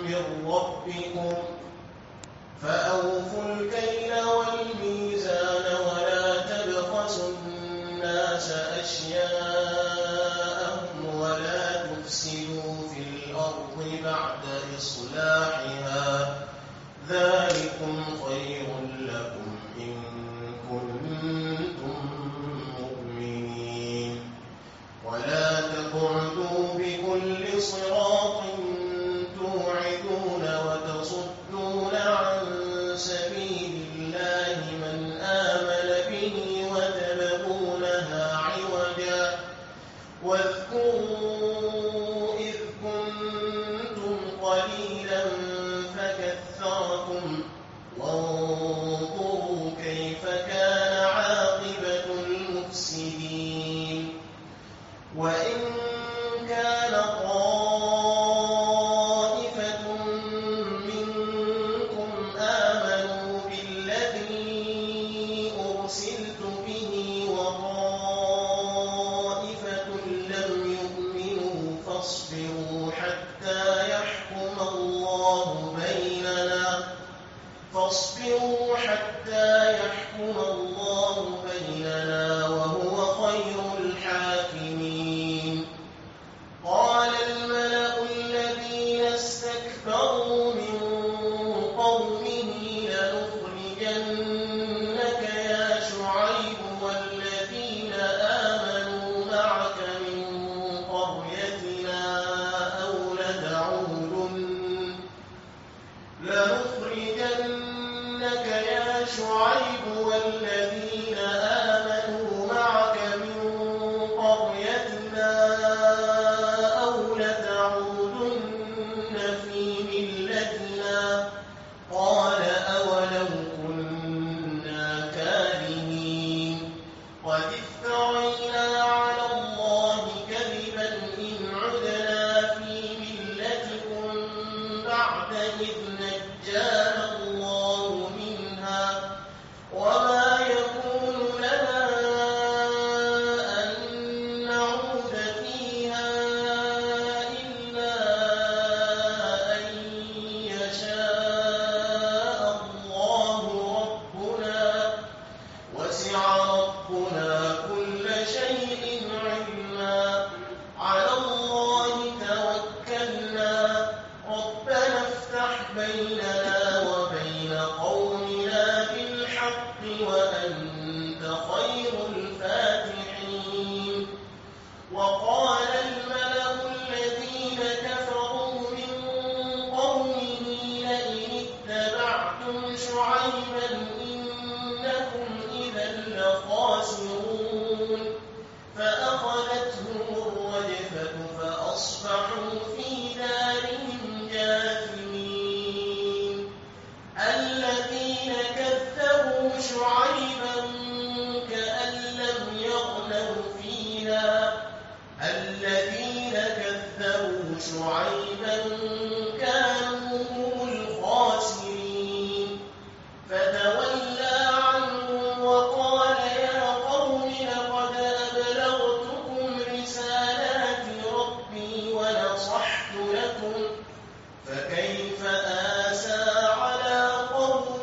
من ربكم فأوفوا الكيل والميزان ولا تبخسوا الناس أشياءهم ولا تفسدوا في الأرض بعد إصلاحها ذلكم خير لكم إن كنتم مؤمنين ولا تقعدوا بكل صراط توعدون وتصدون عن سبيل الله من آمن به وتبغونها عوجا واذكروا إذ كنتم قليلا فكثركم وانظروا كيف كان عاقبة المفسدين وإن كان طائفة منكم آمنوا بالذي أرسلت به وطائفة لم يؤمنوا فاصبروا حتى يحكم الله بيننا وهو خير الحاكمين قال الملأ الذين استكبروا من قومه لنخرجنك يا شعيب والذين آمنوا معك من قريتنا أو لتعودن في ملتنا قال أولو كنا كارهين قد افترينا على الله كذبا إن عدنا في ملتكم بعد إذ نجانا الله منها وما يكون لنا أن نعود فيها إلا أن يشاء الله ربنا وسع ربنا كل شيء علما على الله توكلنا ربنا افتح بيننا وبين قومنا بالحق وأنت خير الفاتحين وقال الملأ الذين كفروا من قومه لئن اتبعتم شعيبا إنكم إذا لخاسرون فأخذتهم الرجفة فأصبحوا في دارهم جاثمين الذين كذبوا شعيبا كأن لم يغنوا فيها الذين كذبوا شعيبا كانوا هم الخاسرين فتولى عنهم وقال يا قوم لقد أبلغتكم رسالات ربي ونصحت لكم فكيف آسى على قوم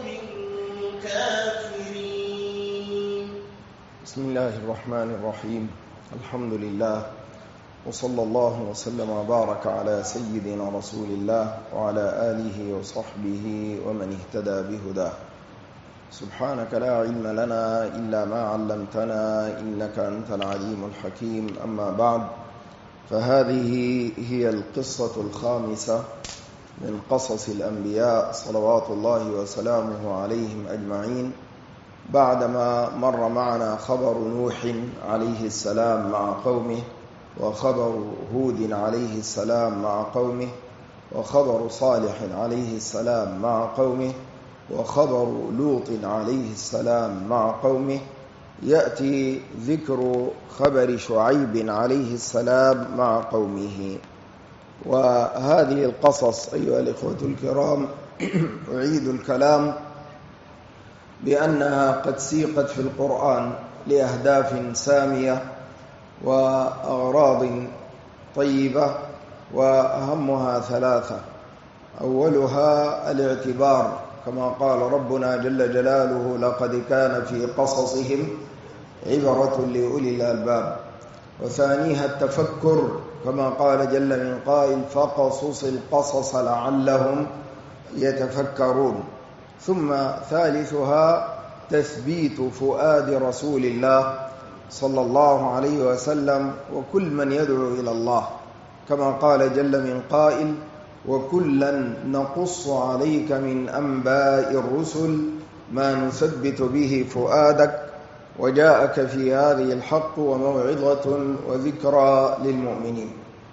كافرين بسم الله الرحمن الرحيم الحمد لله وصلى الله وسلم وبارك على سيدنا رسول الله وعلى آله وصحبه ومن اهتدى بهداه سبحانك لا علم لنا إلا ما علمتنا إنك أنت العليم الحكيم أما بعد فهذه هي القصة الخامسة من قصص الأنبياء صلوات الله وسلامه عليهم أجمعين بعدما مر معنا خبر نوح عليه السلام مع قومه وخبر هود عليه السلام مع قومه وخبر صالح عليه السلام مع قومه وخبر لوط عليه السلام مع قومه يأتي ذكر خبر شعيب عليه السلام مع قومه. وهذه القصص أيها الإخوة الكرام أعيد الكلام بأنها قد سيقت في القرآن لأهداف سامية وأغراض طيبة وأهمها ثلاثة. أولها الاعتبار، كما قال ربنا جل جلاله: لقد كان في قصصهم عبرة لأولي الألباب. وثانيها التفكر، كما قال جل من قائل: فقصص القصص لعلهم يتفكرون. ثم ثالثها تثبيت فؤاد رسول الله صلى الله عليه وسلم وكل من يدعو إلى الله، كما قال جل من قائل: وكلا نقص عليك من أنباء الرسل ما نثبت به فؤادك وجاءك في هذه الحق وموعظة وذكرى للمؤمنين.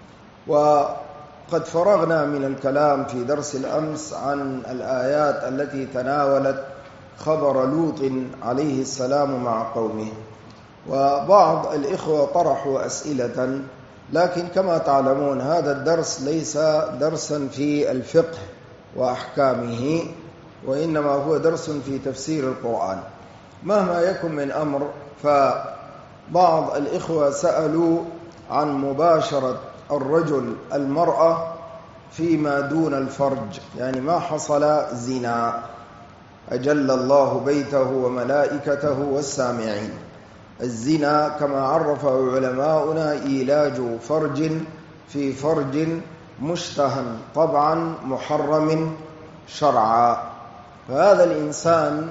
وقد فرغنا من الكلام في درس الأمس عن الآيات التي تناولت خبر لوط عليه السلام مع قومه، وبعض الإخوة طرحوا أسئلة، لكن كما تعلمون هذا الدرس ليس درسا في الفقه وأحكامه، وإنما هو درس في تفسير القرآن. مهما يكن من أمر، فبعض الإخوة سألوا عن مباشرة الرجل المرأة فيما دون الفرج، يعني ما حصل زنا أجل الله بيته وملائكته والسامعين. الزنا كما عرفه علماؤنا إيلاج فرج في فرج مشتهى طبعا محرم شرعا. فهذا الإنسان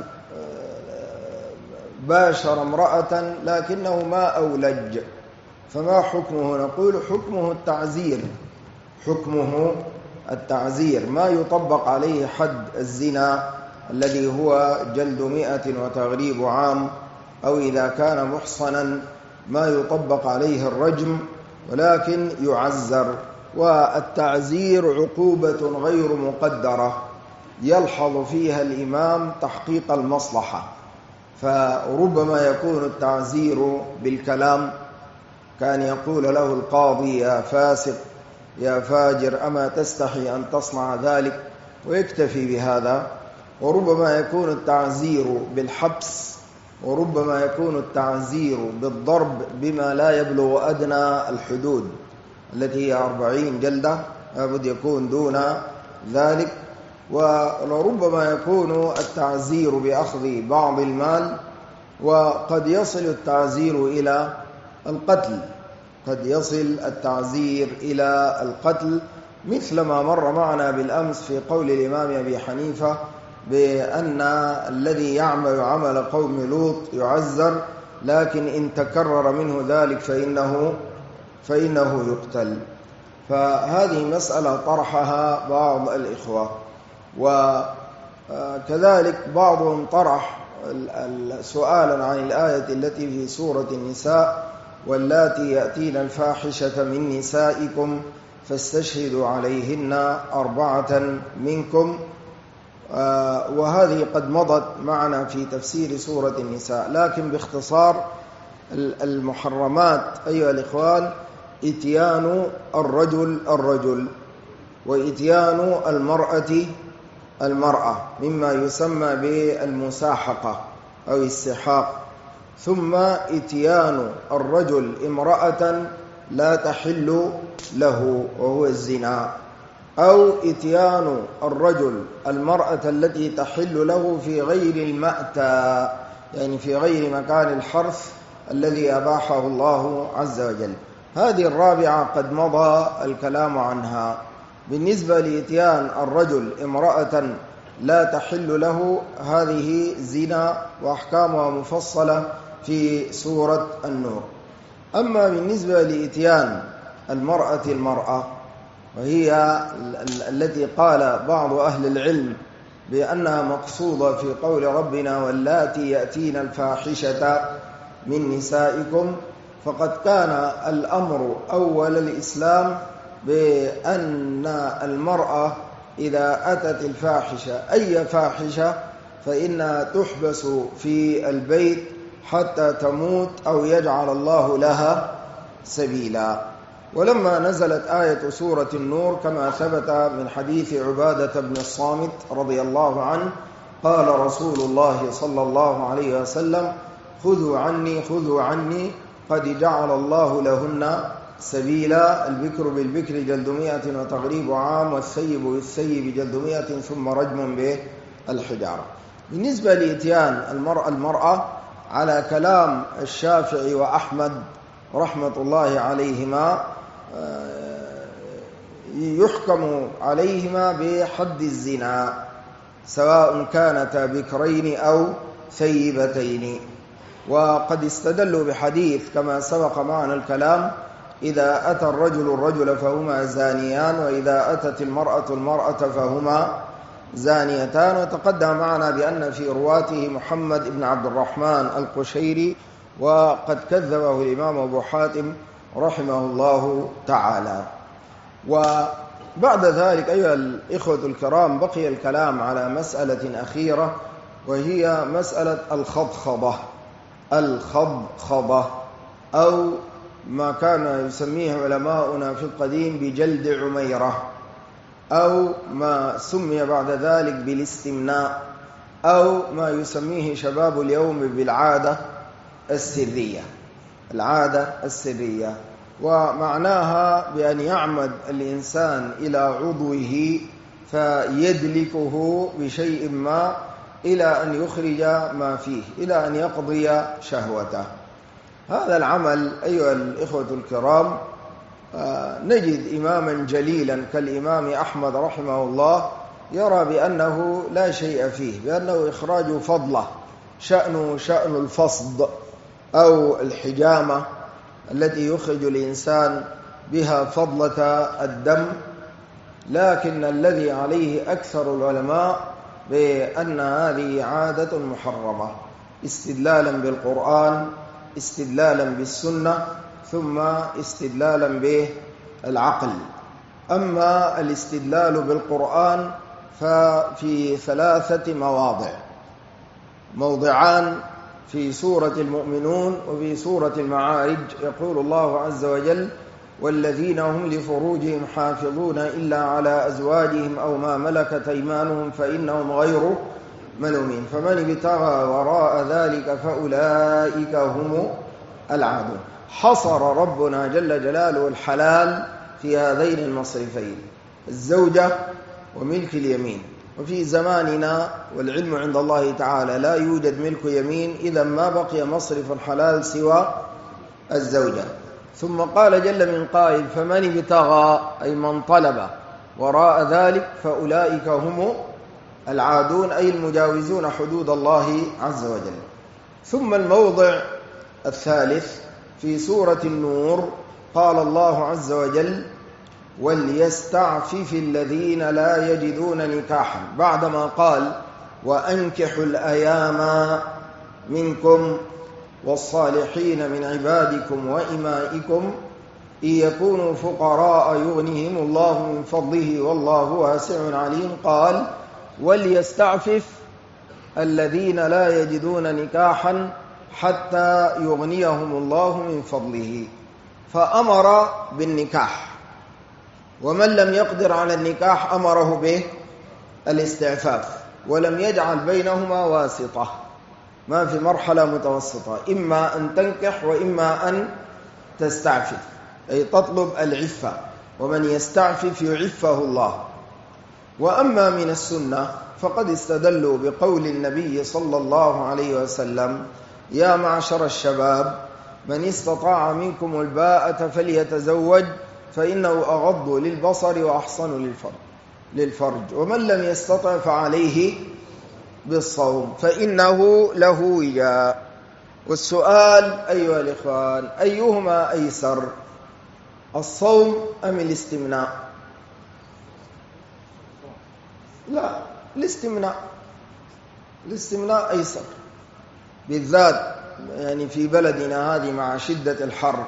باشر امرأة لكنه ما أولج، فما حكمه؟ نقول حكمه التعزير، حكمه التعزير، ما يطبق عليه حد الزنا الذي هو جلد 100 وتغريب عام، أو إذا كان محصنا ما يطبق عليه الرجم، ولكن يعزر. والتعزير عقوبة غير مقدرة يلحظ فيها الإمام تحقيق المصلحة، فربما يكون التعزير بالكلام، كان يقول له القاضي: يا فاسق يا فاجر أما تستحي أن تصنع ذلك، ويكتفي بهذا. وربما يكون التعزير بالحبس، وربما يكون التعزير بالضرب بما لا يبلغ أدنى الحدود التي هي 40 جلدة، لابد يكون دون ذلك. وربما يكون التعزير بأخذ بعض المال، وقد يصل التعزير إلى القتل، قد يصل التعزير إلى القتل، مثل ما مر معنا بالأمس في قول الإمام أبي حنيفة بأن الذي يعمل عمل قوم لوط يعزر، لكن إن تكرر منه ذلك فإنه يقتل. فهذه مسألة طرحها بعض الإخوة. وكذلك بعضهم طرح سؤالا عن الآية التي في سورة النساء: واللاتي يأتين الفاحشة من نسائكم فاستشهدوا عليهن 4 منكم. وهذه قد مضت معنا في تفسير سورة النساء، لكن باختصار المحرمات أيها الإخوان: إتيان الرجل وإتيان المرأة مما يسمى بالمساحقة أو السحاق، ثم إتيان الرجل امرأة لا تحل له وهو الزنا، أو إتيان الرجل المرأة التي تحل له في غير المأتى، يعني في غير مكان الحرث الذي أباحه الله عز وجل. هذه الرابعة قد مضى الكلام عنها. بالنسبة لإتيان الرجل امرأة لا تحل له، هذه زنا وأحكامها مفصلة في سورة النور. أما بالنسبة لإتيان المرأة وهي التي قال بعض أهل العلم بأنها مقصودة في قول ربنا: واللاتي يأتين الفاحشة من نسائكم، فقد كان الأمر أول الإسلام بأن المرأة إذا أتت الفاحشة أي فاحشة فإنها تحبس في البيت حتى تموت أو يجعل الله لها سبيلا. ولما نزلت آية سورة النور كما ثبت من حديث عبادة بن الصامت رضي الله عنه قال رسول الله صلى الله عليه وسلم: خذوا عني قد جعل الله لهن سبيلا. البكر بالبكر جلد 100 وتغريب عام، والثيب بالثيب جلد 100 ثم رجم بالحجارة. بالنسبة لإتيان المرأة على كلام الشافعي وأحمد رحمة الله عليهما يحكم عليهما بحد الزنا سواء كانتا بكرين أو ثيبتين. وقد استدلوا بحديث كما سبق معنا الكلام: إذا أتى الرجل فهما زانيان، وإذا أتت المرأة فهما زانيتان. وتقدم معنا بأن في رواته محمد بن عبد الرحمن القشيري، وقد كذبه الإمام أبو حاتم رحمه الله تعالى. وبعد ذلك أيها الإخوة الكرام بقي الكلام على مسألة أخيرة، وهي مسألة الخضخضة أو ما كان يسميه علماؤنا في القديم بجلد عميرة، أو ما سمي بعد ذلك بالاستمناء، أو ما يسميه شباب اليوم بالعادة السرية. ومعناها بأن يعمد الإنسان إلى عضوه فيدلكه بشيء ما إلى أن يخرج ما فيه، إلى أن يقضي شهوته. هذا العمل أيها الإخوة الكرام نجد إماما جليلا كالإمام أحمد رحمه الله يرى بأنه لا شيء فيه، بأنه إخراج فضلة، شأن الفصد أو الحجامة التي يخرج الإنسان بها فضلة الدم. لكن الذي عليه أكثر العلماء بأن هذه عادة محرمة، استدلالا بالقرآن، استدلالا بالسنة، ثم استدلالا بالعقل. أما الاستدلال بالقرآن ففي 3 موضعان: في سورة المؤمنون وفي سورة المعارج. يقول الله عز وجل: والذين هم لفروجهم حافظون إلا على أزواجهم أو ما ملكت أيمانهم فإنهم غير ملومين، فمن ابتغى وراء ذلك فأولئك هم العادون. حصر ربنا جل جلاله الحلال في هذين المصرفين: الزوجة وملك اليمين. وفي زماننا والعلم عند الله تعالى لا يوجد ملك يمين، إذا ما بقي مصرف حلال سوى الزوجة. ثم قال جل من قائل: فمن ابتغى أي من طلب وراء ذلك فأولئك هم العادون، أي المجاوزون حدود الله عز وجل. ثم الموضع الثالث في سورة النور قال الله عز وجل: وليستعفف الذين لا يجدون نكاحا، بعدما قال: وأنكحوا الأيام منكم والصالحين من عبادكم وإمائكم إن يكونوا فقراء يغنيهم الله من فضله والله واسع عليم. قال: وليستعفف الذين لا يجدون نكاحا حتى يغنيهم الله من فضله، فأمر بالنكاح. ومن لم يقدر على النكاح أمره به الاستعفاف، ولم يجعل بينهما واسطة، ما في مرحلة متوسطة، إما أن تنكح وإما أن تستعفف، أي تطلب العفة، ومن يستعفف يعفه الله. وأما من السنة فقد استدلوا بقول النبي صلى الله عليه وسلم: يا معشر الشباب من استطاع منكم الباءة فليتزوج فإنه أغض للبصر وأحصن للفرج، ومن لم يستطع فعليه بالصوم فإنه له وجاء. والسؤال أيها الإخوان: أيهما أيسر، الصوم أم الاستمناء؟ لا، الاستمناء أيسر، بالذات يعني في بلدنا هذه مع شدة الحر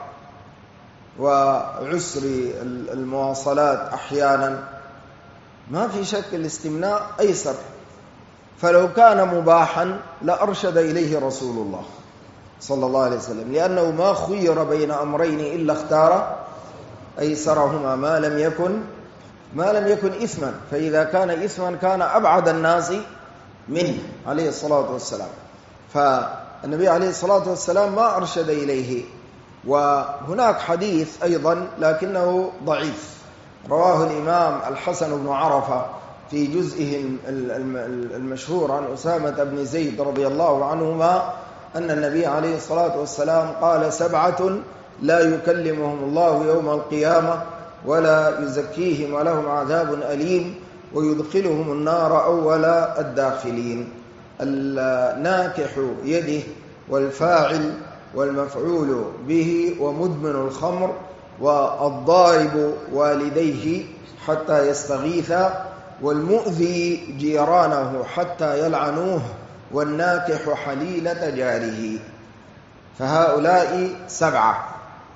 وعسر المواصلات أحيانا، ما في شك الاستمناء أيسر. فلو كان مباحا لأرشد إليه رسول الله صلى الله عليه وسلم، لأنه ما خير بين أمرين إلا اختار أيسرهما ما لم يكن إثما، فإذا كان إثما كان أبعد الناس منه عليه الصلاة والسلام. فالنبي عليه الصلاة والسلام ما أرشد إليه وهناك حديث أيضا لكنه ضعيف رواه الإمام الحسن بن عرفة في جزئه المشهور عن أسامة بن زيد رضي الله عنهما أن النبي عليه الصلاة والسلام قال 7 لا يكلمهم الله يوم القيامة ولا يزكيهم ولهم عذاب أليم ويدخلهم النار أول الداخلين: الناكح يده، والفاعل والمفعول به، ومدمن الخمر، والضارب والديه حتى يستغيثا، والمؤذي جيرانه حتى يلعنوه، والناكح حليلة جاره. فهؤلاء 7.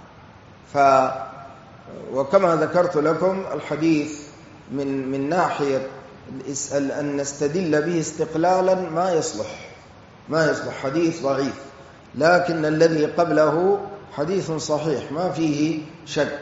وكما ذكرت لكم الحديث من ناحية أن نستدل به استقلالا ما يصلح حديث ضعيف، لكن الذي قبله حديث صحيح ما فيه شك.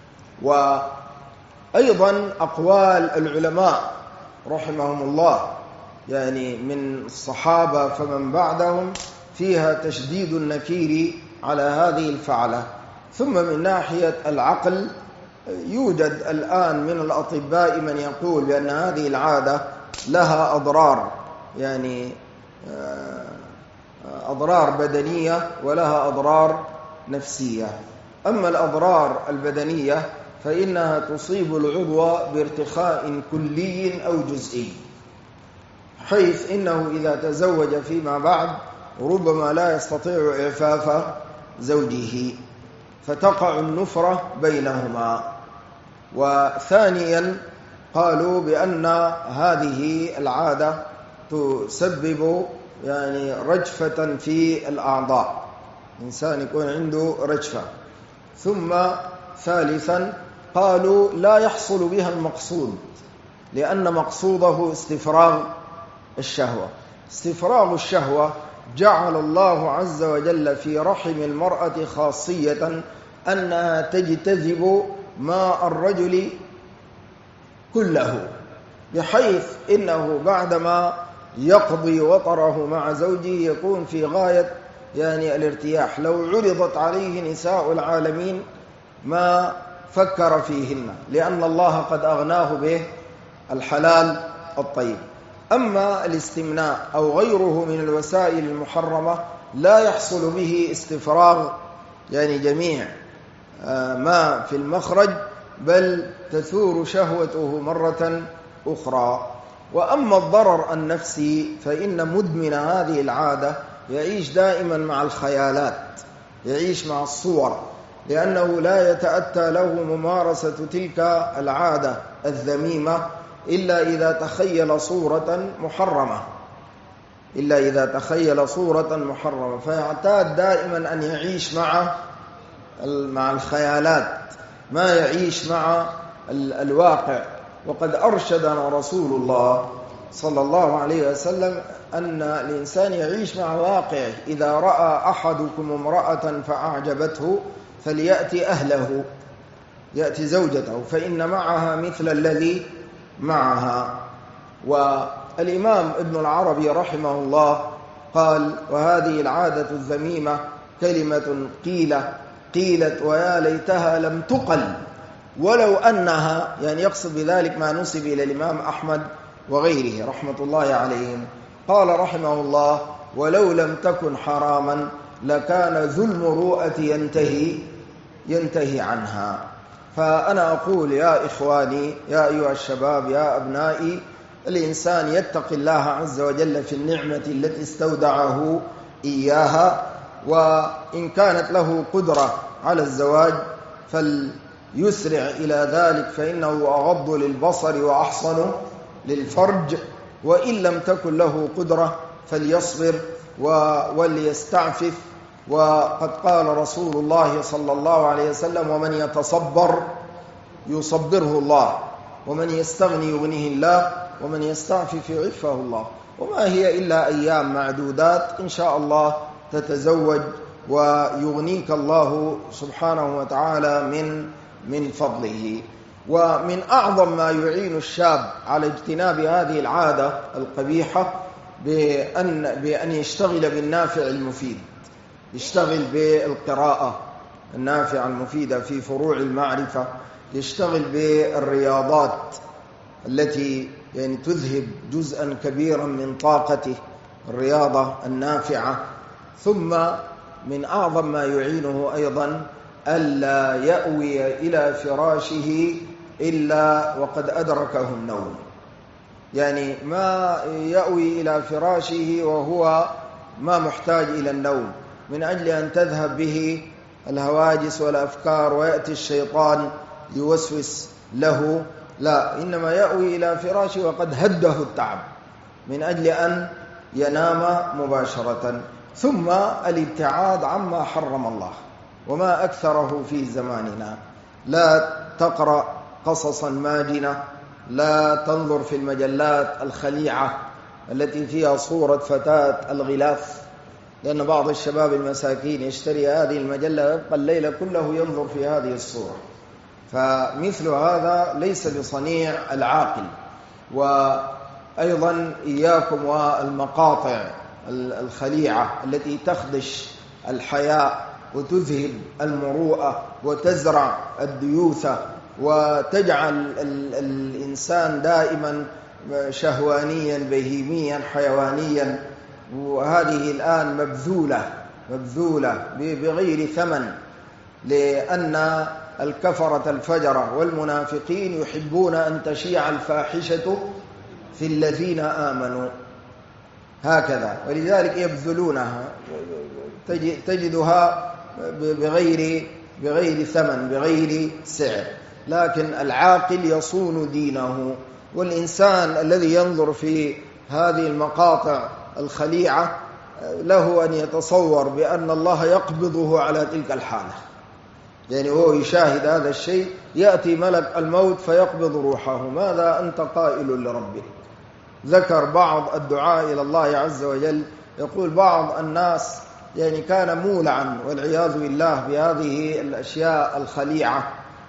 وأيضا أقوال العلماء رحمهم الله يعني من الصحابة فمن بعدهم فيها تشديد النكير على هذه الفعلة. ثم من ناحية العقل يوجد الآن من الأطباء من يقول بأن هذه العادة لها أضرار، يعني أضرار بدنية ولها أضرار نفسية. أما الأضرار البدنية فإنها تصيب العضو بارتخاء كلي أو جزئي، حيث إنه إذا تزوج فيما بعد ربما لا يستطيع إعفاف زوجه فتقع النفرة بينهما. وثانيا قالوا بأن هذه العادة تسبب يعني رجفة في الأعضاء، إنسان يكون عنده رجفة. ثم ثالثا قالوا لا يحصل بها المقصود، لأن مقصوده استفراغ الشهوة. استفراغ الشهوة جعل الله عز وجل في رحم المرأة خاصية أنها تجتذب ماء الرجل كله، بحيث إنه بعدما يقضي وطره مع زوجه يكون في غاية يعني الارتياح. لو عرضت عليه نساء العالمين ما فكر فيهن، لأن الله قد أغناه به الحلال الطيب. أما الاستمناء أو غيره من الوسائل المحرمة لا يحصل به استفراغ يعني جميع ما في المخرج، بل تثور شهوته مرة أخرى. وأما الضرر النفسي فإن مدمن هذه العادة يعيش دائما مع الخيالات، يعيش مع الصور، لأنه لا يتأتى له ممارسة تلك العادة الذميمة إلا إذا تخيل صورة محرمة، فيعتاد دائما أن يعيش مع الخيالات، ما يعيش مع الواقع. وقد أرشدنا رسول الله صلى الله عليه وسلم أن الإنسان يعيش مع واقعه. إذا رأى أحدكم امرأة فأعجبته فليأتي أهله، يأتي زوجته، فإن معها مثل الذي معها. والإمام ابن العربي رحمه الله قال: وهذه العادة الذميمة كلمة قيلت ويا ليتها لم تقل ولو أنها، يعني يقصد بذلك ما نسب إلى الإمام أحمد وغيره رحمة الله عليهم. قال رحمه الله: ولو لم تكن حراما لكان ذو المروءة ينتهي عنها. فأنا أقول يا إخواني، يا أيها الشباب، يا أبنائي، الإنسان يتقي الله عز وجل في النعمة التي استودعه إياها، وإن كانت له قدرة على الزواج فليسرع إلى ذلك، فإنه أغض للبصر وأحصن للفرج. وإن لم تكن له قدرة فليصبر وليستعفف. وقد قال رسول الله صلى الله عليه وسلم: ومن يتصبر يصبره الله، ومن يستغني يغنيه الله، ومن يستعفف يعفه الله. وما هي إلا أيام معدودات إن شاء الله تتزوج ويغنيك الله سبحانه وتعالى من فضله. ومن أعظم ما يعين الشاب على اجتناب هذه العادة القبيحة بأن يشتغل بالنافع المفيد، يشتغل بالقراءة، النافعة المفيدة في فروع المعرفة، يشتغل بالرياضات التي يعني تذهب جزءا كبيرا من طاقته، الرياضة النافعة. ثم من أعظم ما يعينه أيضا ألا يأوي إلى فراشه إلا وقد أدركه النوم، يعني ما يأوي إلى فراشه وهو ما محتاج إلى النوم من أجل أن تذهب به الهواجس والأفكار ويأتي الشيطان يوسوس له، لا، إنما يأوي إلى فراشه وقد هده التعب من أجل أن ينام مباشرة. ثم الابتعاد عما حرم الله، وما أكثره في زماننا. لا تقرأ قصصا ماجنة، لا تنظر في المجلات الخليعة التي فيها صورة فتاة الغلاف، لأن بعض الشباب المساكين يشتري هذه المجلة ويبقى الليل كله ينظر في هذه الصورة، فمثل هذا ليس بصنيع العاقل. وأيضا إياكم والمقاطع الخليعة التي تخدش الحياء وتذهب المروءة وتزرع الديوثة وتجعل الإنسان دائما شهوانيا بهيميا حيوانيا، وهذه الآن مبذولة بغير ثمن، لأن الكفرة الفجرة والمنافقين يحبون أن تشيع الفاحشة في الذين آمنوا هكذا، ولذلك يبذلونها، تجدها بغير ثمن بغير سعر. لكن العاقل يصون دينه، والإنسان الذي ينظر في هذه المقاطع الخليعة له أن يتصور بأن الله يقبضه على تلك الحالة، يعني هو يشاهد هذا الشيء، يأتي ملك الموت فيقبض روحه، ماذا أنت قائل لربك؟ ذكر بعض الدعاء إلى الله عز وجل، يقول بعض الناس يعني كان مولعا والعياذ بالله بهذه الأشياء الخليعة،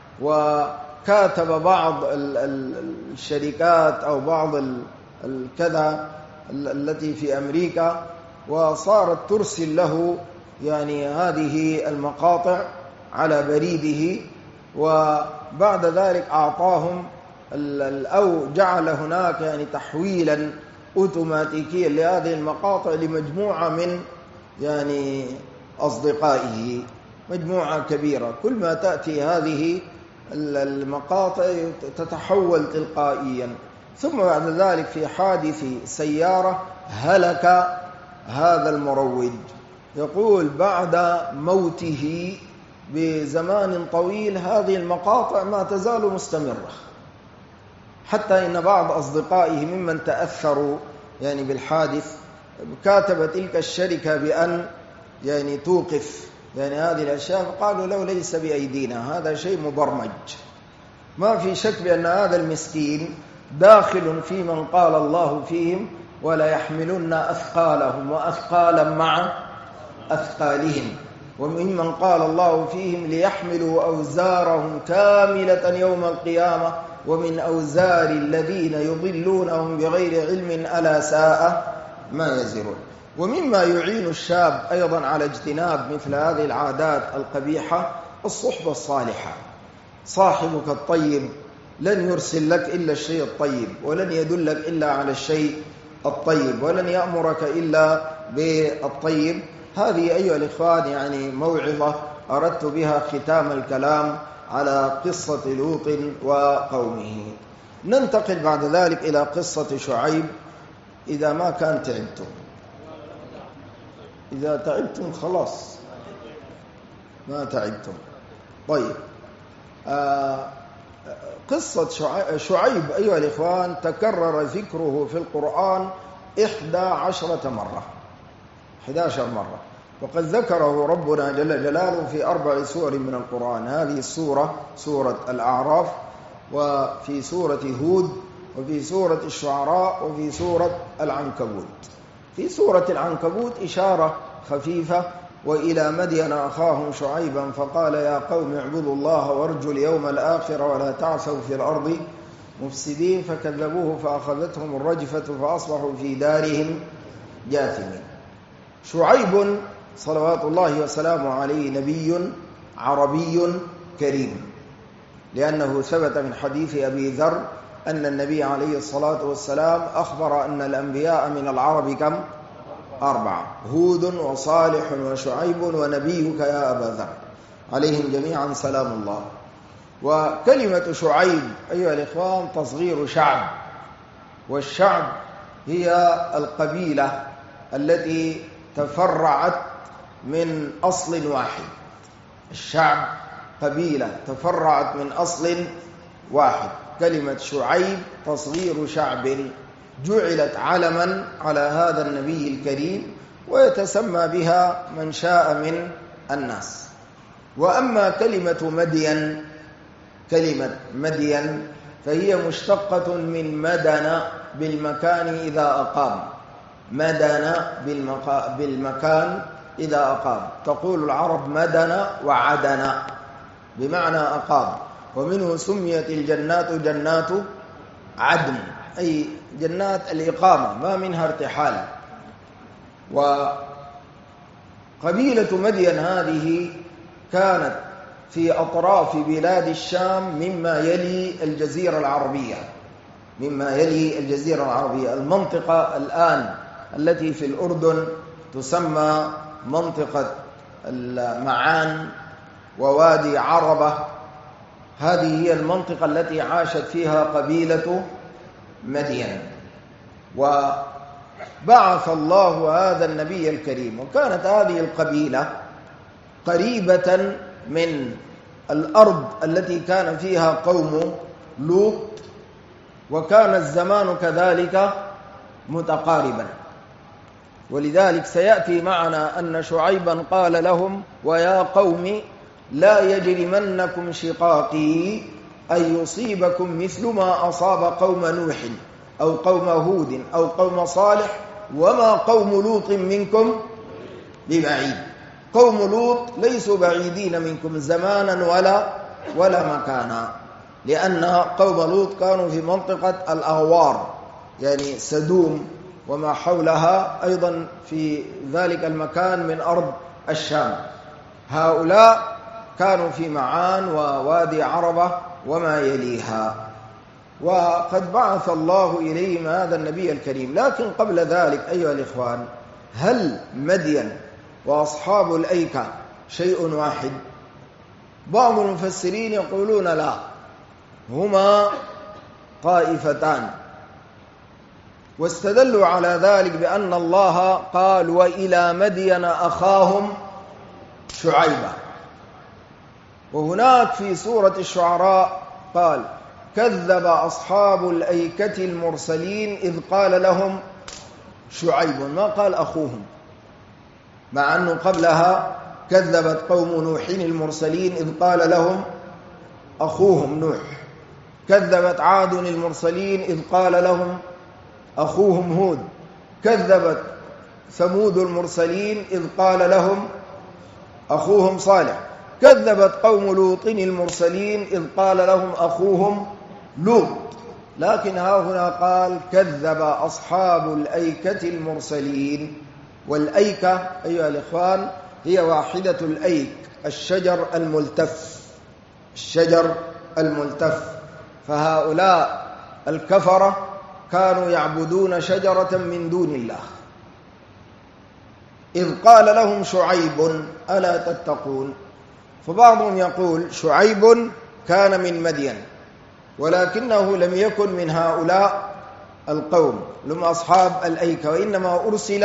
وكاتب بعض الشركات أو بعض الكذا التي في أمريكا، وصارت ترسل له يعني هذه المقاطع على بريده، وبعد ذلك أعطاهم أو جعل هناك يعني تحويلا أوتوماتيكيا لهذه المقاطع لمجموعة من يعني أصدقائه، مجموعة كبيرة، كل ما تأتي هذه المقاطع تتحول تلقائيا. ثم بعد ذلك في حادث سيارة هلك هذا المروج، يقول بعد موته بزمان طويل هذه المقاطع ما تزال مستمرة، حتى إن بعض أصدقائه ممن تأثروا يعني بالحادث كاتب تلك الشركة بأن يعني توقف يعني هذه الأشياء، فقالوا لو ليس بأيدينا، هذا شيء مبرمج. ما في شك بأن هذا المسكين داخل في من قال الله فيهم ولا يحملن أثقالهم وأثقالا مع أثقالهم، وممن قال الله فيهم ليحملوا أوزارهم كاملة يوم القيامة ومن أوزار الذين يضلونهم بغير علم ألا ساء ما يزرون. ومما يعين الشاب أيضا على اجتناب مثل هذه العادات القبيحة الصحبة الصالحة. صاحبك الطيب لن يرسل لك إلا الشيء الطيب، ولن يدلك إلا على الشيء الطيب، ولن يأمرك إلا بالطيب. هذه أيها الإخوان يعني موعظة أردت بها ختام الكلام على قصة لوط وقومه. ننتقل بعد ذلك إلى قصة شعيب، إذا ما كان تعبتم. إذا تعبتم خلاص ما تعبتم. طيب، قصة شعيب أيها الإخوان تكرر ذكره في القرآن 11 مرة، 11 مرة، وقد ذكره ربنا جل جلاله في 4 سور من القرآن. هذه السورة سورة الأعراف، وفي سورة هود، وفي سورة الشعراء، وفي سورة العنكبوت. في سورة العنكبوت إشارة خفيفة: وإلى مدين أخاهم شعيبا فقال يا قوم اعبدوا الله وارجوا اليوم الآخر ولا تعثوا في الأرض مفسدين فكذبوه فأخذتهم الرجفة فأصبحوا في دارهم جاثمين. شعيب صلوات الله وسلامه عليه نبي عربي كريم، لأنه ثبت من حديث أبي ذر أن النبي عليه الصلاة والسلام أخبر أن الأنبياء من العرب كم؟ 4: هود وصالح وشعيب ونبيك يا أبا ذر، عليهم جميعا سلام الله. وكلمة شعيب أيها الإخوان تصغير شعب، والشعب هي القبيلة التي تفرعت من أصل واحد. الشعب قبيلة تفرعت من أصل واحد. كلمة شعيب تصغير شعب جعلت علما على هذا النبي الكريم، ويتسمى بها من شاء من الناس. وأما كلمة مدين فهي مشتقة من مدن بالمكان إذا أقام. مدن بالمكان إذا أقام. تقول العرب مدن وعدن بمعنى أقام. ومنه سميت الجنات جنات عدن، أي جنات الإقامة ما منها ارتحال. وقبيلة مدين هذه كانت في أطراف بلاد الشام مما يلي الجزيرة العربية. المنطقة الآن التي في الأردن تسمى منطقة المعان ووادي عربة، هذه هي المنطقة التي عاشت فيها قبيلة مدين. وبعث الله هذا النبي الكريم، وكانت هذه القبيلة قريبة من الأرض التي كان فيها قوم لوط، وكان الزمان كذلك متقاربا. ولذلك سيأتي معنا أن شعيبا قال لهم: ويا قوم لا يجرمنكم شقاقي أن يصيبكم مثل ما أصاب قوم نوح أو قوم هود أو قوم صالح وما قوم لوط منكم ببعيد. قوم لوط ليسوا بعيدين منكم زمانا ولا مكانا، لأن قوم لوط كانوا في منطقة الأغوار، يعني سدوم وما حولها أيضا في ذلك المكان من أرض الشام. هؤلاء كانوا في معان ووادي عربة وما يليها، وقد بعث الله إليهم هذا النبي الكريم. لكن قبل ذلك أيها الإخوان، هل مدين وأصحاب الأيكة شيء واحد؟ بعض المفسرين يقولون لا، هما طائفتان، واستدلوا على ذلك بأن الله قال: وإلى مدين أخاهم شعيبا. وهناك في سورة الشعراء قال: كذب أصحاب الأيكة المرسلين إذ قال لهم شعيب، ما قال أخوهم، مع أنه قبلها كذبت قوم نوح المرسلين إذ قال لهم أخوهم نوح، كذبت عاد المرسلين إذ قال لهم أخوهم هود، كذبت ثمود المرسلين إذ قال لهم أخوهم صالح، كذبت قوم لوط المرسلين إذ قال لهم أخوهم لوط. لكن ها هنا قال: كذب أصحاب الأيكة المرسلين. والأيكة أيها الإخوان هي واحدة الأيك، الشجر الملتف. فهؤلاء الكفرة كانوا يعبدون شجرة من دون الله. إذ قال لهم شعيب ألا تتقون. فبعضهم يقول شعيب كان من مدين، ولكنه لم يكن من هؤلاء القوم، لهم أصحاب الأيكة، وإنما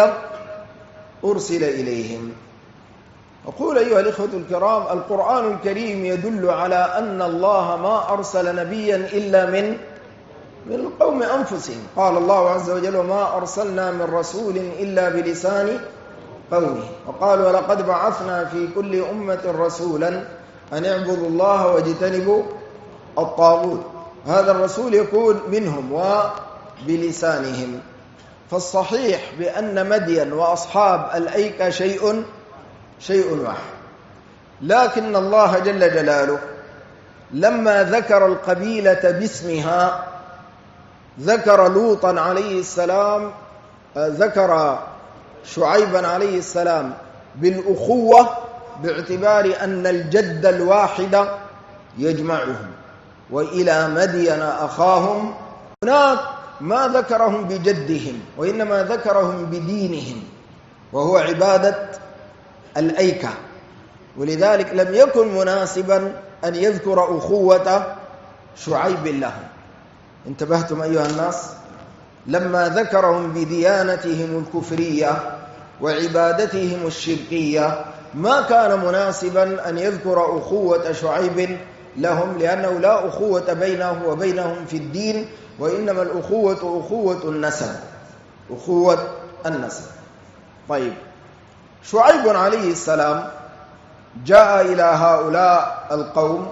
أرسل إليهم. أقول أيها الإخوة الكرام، القرآن الكريم يدل على أن الله ما أرسل نبيا إلا من القوم أنفسهم. قال الله عز وجل: وما أرسلنا من رسول إلا بلسان قومه. وقال: ولقد بعثنا في كل أمة رسولا أن اعبدوا الله واجتنبوا الطاغوت. هذا الرسول يكون منهم وبلسانهم. فالصحيح بأن مدين وأصحاب الأيكة شيء واحد. لكن الله جل جلاله لما ذكر القبيلة باسمها ذكر لوطا عليه السلام، ذكر شعيبا عليه السلام بالأخوة باعتبار أن الجد الواحد يجمعهم. وإلى مدين أخاهم، هناك ما ذكرهم بجدهم وإنما ذكرهم بدينهم، وهو عبادة الأيكة. ولذلك لم يكن مناسبا أن يذكر أخوة شعيب لهم. انتبهتم أيها الناس؟ لما ذكرهم بديانتهم الكفرية وعبادتهم الشركية ما كان مناسبا أن يذكر أخوة شعيب لهم، لأنه لا أخوة بينه وبينهم في الدين، وإنما الأخوة أخوة النسب، أخوة النسب. طيب، شعيب عليه السلام جاء إلى هؤلاء القوم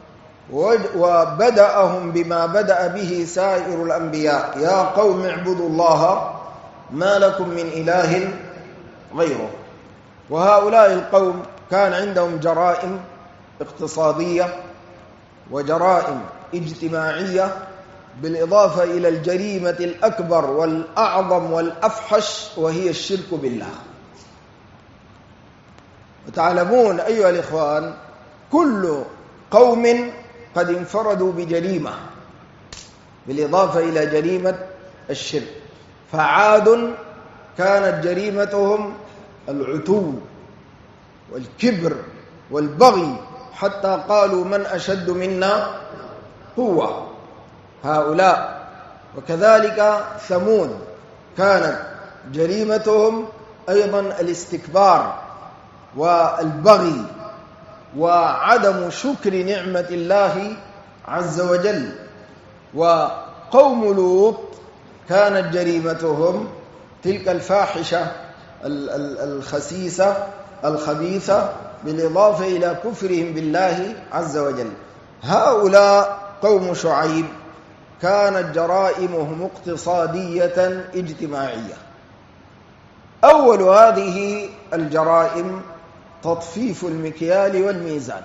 وبدأهم بما بدأ به سائر الأنبياء: يا قوم اعبدوا الله ما لكم من إله غيره. وهؤلاء القوم كان عندهم جرائم اقتصادية وجرائم اجتماعية، بالإضافة إلى الجريمة الأكبر والأعظم والأفحش وهي الشرك بالله. وتعلمون أيها الإخوان، كل قوم قد انفردوا بجريمة بالإضافة إلى جريمة الشرك. فعاد كانت جريمتهم العتو والكبر والبغي، حتى قالوا من أشد منا قوة هؤلاء. وكذلك ثمود كانت جريمتهم أيضا الاستكبار والبغي وعدم شكر نعمة الله عز وجل. وقوم لوط كانت جريمتهم تلك الفاحشة الخسيسة الخبيثة، بالإضافة إلى كفرهم بالله عز وجل. هؤلاء قوم شعيب كانت جرائمهم اقتصادية اجتماعية. أول هذه الجرائم تطفيف المكيال والميزان.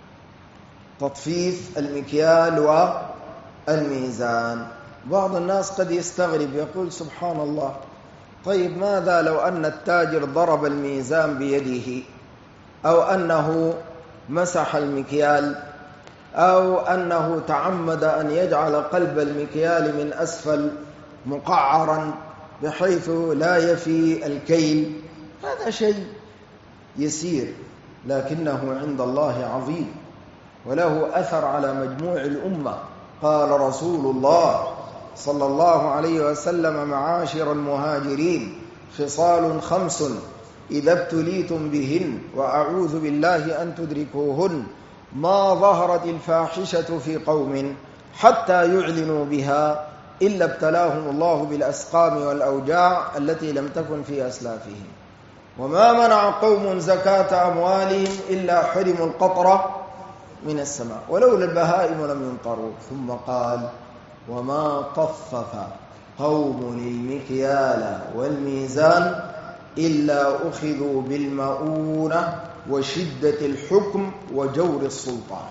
تطفيف المكيال والميزان. بعض الناس قد يستغرب يقول سبحان الله، طيب ماذا لو أن التاجر ضرب الميزان بيده، أو أنه مسح المكيال، أو أنه تعمد أن يجعل قلب المكيال من أسفل مقعرا بحيث لا يفي الكيل؟ هذا شيء يسير، لكنه عند الله عظيم وله أثر على مجموع الأمة. قال رسول الله صلى الله عليه وسلم: معاشر المهاجرين خصال 5 إذا ابتليتم بهن وأعوذ بالله أن تدركوهن: ما ظهرت الفاحشة في قوم حتى يعلنوا بها إلا ابتلاهم الله بالأسقام والأوجاع التي لم تكن في أسلافهم. وما منع قوم زكاة أموالهم إلا حرموا القطرة من السماء ولولا البهائم لم يمطروا. ثم قال: وما طفف قوم المكيال والميزان إلا أخذوا بالمؤونة وشدة الحكم وجور السلطان.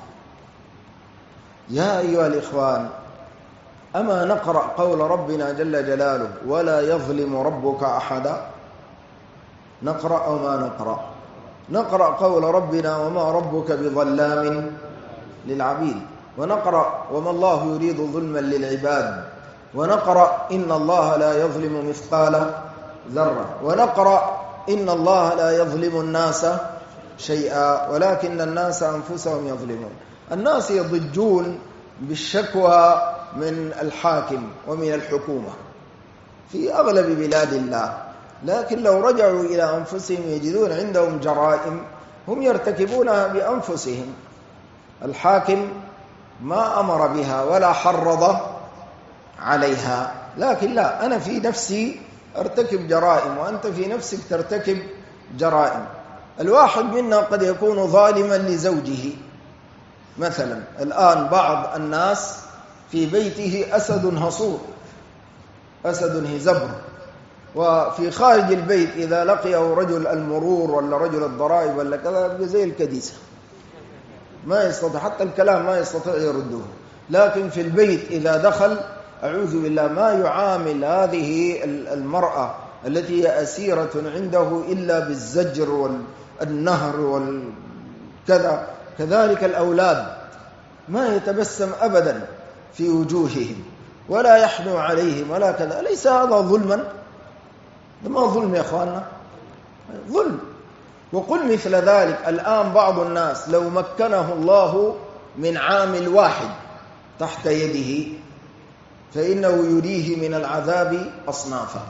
يا أيها الإخوان، أما نقرأ قول ربنا جل جلاله: ولا يظلم ربك أحدا؟ نقرأ أو ما نقرأ؟ نقرأ قول ربنا: وما ربك بظلام للعبيد. ونقرأ: وما الله يريد ظلما للعباد. ونقرأ: إن الله لا يظلم مثقال ذرة. ونقرأ: إن الله لا يظلم الناس شيئا ولكن الناس أنفسهم يظلمون. الناس يضجون بالشكوى من الحاكم ومن الحكومة في أغلب بلاد الله، لكن لو رجعوا إلى أنفسهم يجدون عندهم جرائم هم يرتكبونها بأنفسهم. الحاكم ما أمر بها ولا حرض عليها، لكن لا، أنا في نفسي أرتكب جرائم وأنت في نفسك ترتكب جرائم. الواحد منا قد يكون ظالما لزوجه مثلا. الآن بعض الناس في بيته أسد هصور، أسد هزبر، وفي خارج البيت إذا لقيه رجل المرور ولا رجل الضرائب ولا كذا زي الكديسة، ما يستطيع حتى الكلام ما يستطيع يرده. لكن في البيت إذا دخل أعوذ بالله ما يعامل هذه المرأة التي هي أسيرة عنده إلا بالزجر والنهر والكذا. كذلك الأولاد ما يتبسم أبدا في وجوههم ولا يحنو عليهم ولا كذا. ليس هذا ظلما؟ ما ظلم يا أخواننا؟ ظلم. وقل مثل ذلك الآن بعض الناس لو مكنه الله من عامل واحد تحت يده فإنه يريه من العذاب أصنافا.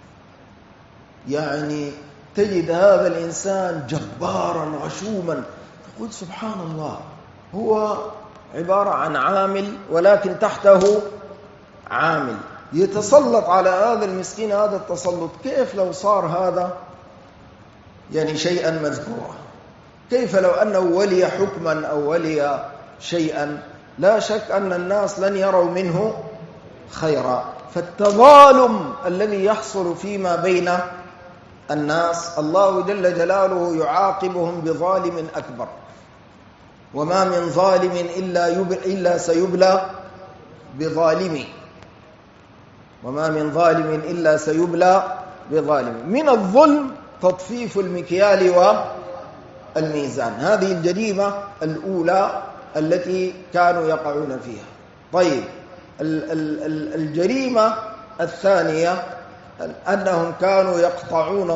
يعني تجد هذا الإنسان جبارا غشوما، تقول سبحان الله، هو عبارة عن عامل ولكن تحته عامل يتسلط على هذا المسكين هذا التسلط. كيف لو صار هذا يعني شيئا مذكورا؟ كيف لو أنه ولي حكما أو ولي شيئا؟ لا شك أن الناس لن يروا منه خيرا. فالتظالم الذي يحصل فيما بين الناس الله جل جلاله يعاقبهم بظالم أكبر. وما من ظالم إلا سيبلى بظالم، وما من ظالم إلا سيبلى بظالم. من الظلم تطفيف المكيال والميزان. هذه الجريمة الأولى التي كانوا يقعون فيها. طيب الجريمة الثانية أنهم كانوا يقطعون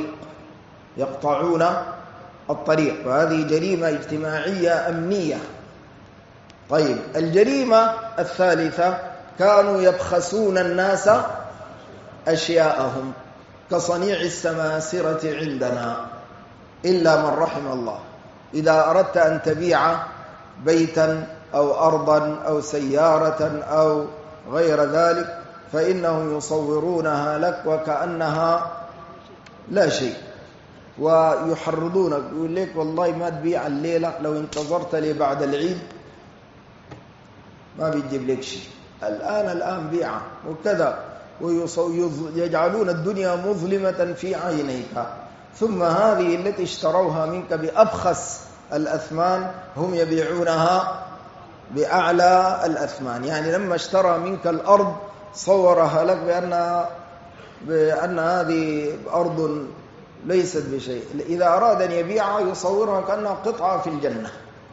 الطريق، وهذه جريمة اجتماعية أمنية. طيب الجريمة الثالثة كانوا يبخسون الناس أشياءهم كصنيع السماسرة عندنا إلا من رحم الله. إذا أردت أن تبيع بيتا أو أرضا أو سيارة أو غير ذلك فإنهم يصورونها لك وكأنها لا شيء، ويحرضونك، يقول لك والله ما تبيع الليلة، لو انتظرت لي بعد العيد ما بيجيب لك شيء، الآن بيعة وكذا، ويجعلون الدنيا مظلمة في عينيك. ثم هذه التي اشتروها منك بأبخس الأثمان هم يبيعونها بأعلى الأثمان. يعني لما اشترى منك الأرض صورها لك بأن هذه أرض ليست بشيء، إذا أراد أن يبيعها يصورها كأنها قطعة في الجنة.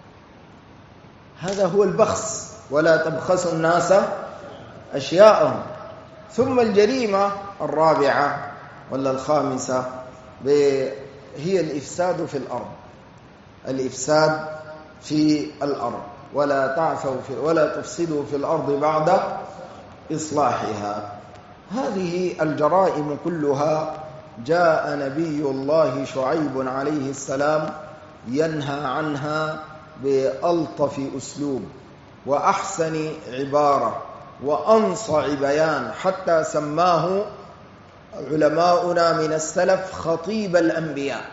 هذا هو البخس، ولا تبخسوا الناس أشياءهم. ثم الجريمة الرابعة ولا الخامسة هي الإفساد في الأرض. الإفساد في الأرض، ولا تفسدوا في الأرض بعد إصلاحها. هذه الجرائم كلها جاء نبي الله شعيب عليه السلام ينهى عنها بألطف أسلوب وأحسن عبارة وأنصع بيان، حتى سماه علماؤنا من السلف خطيب الأنبياء.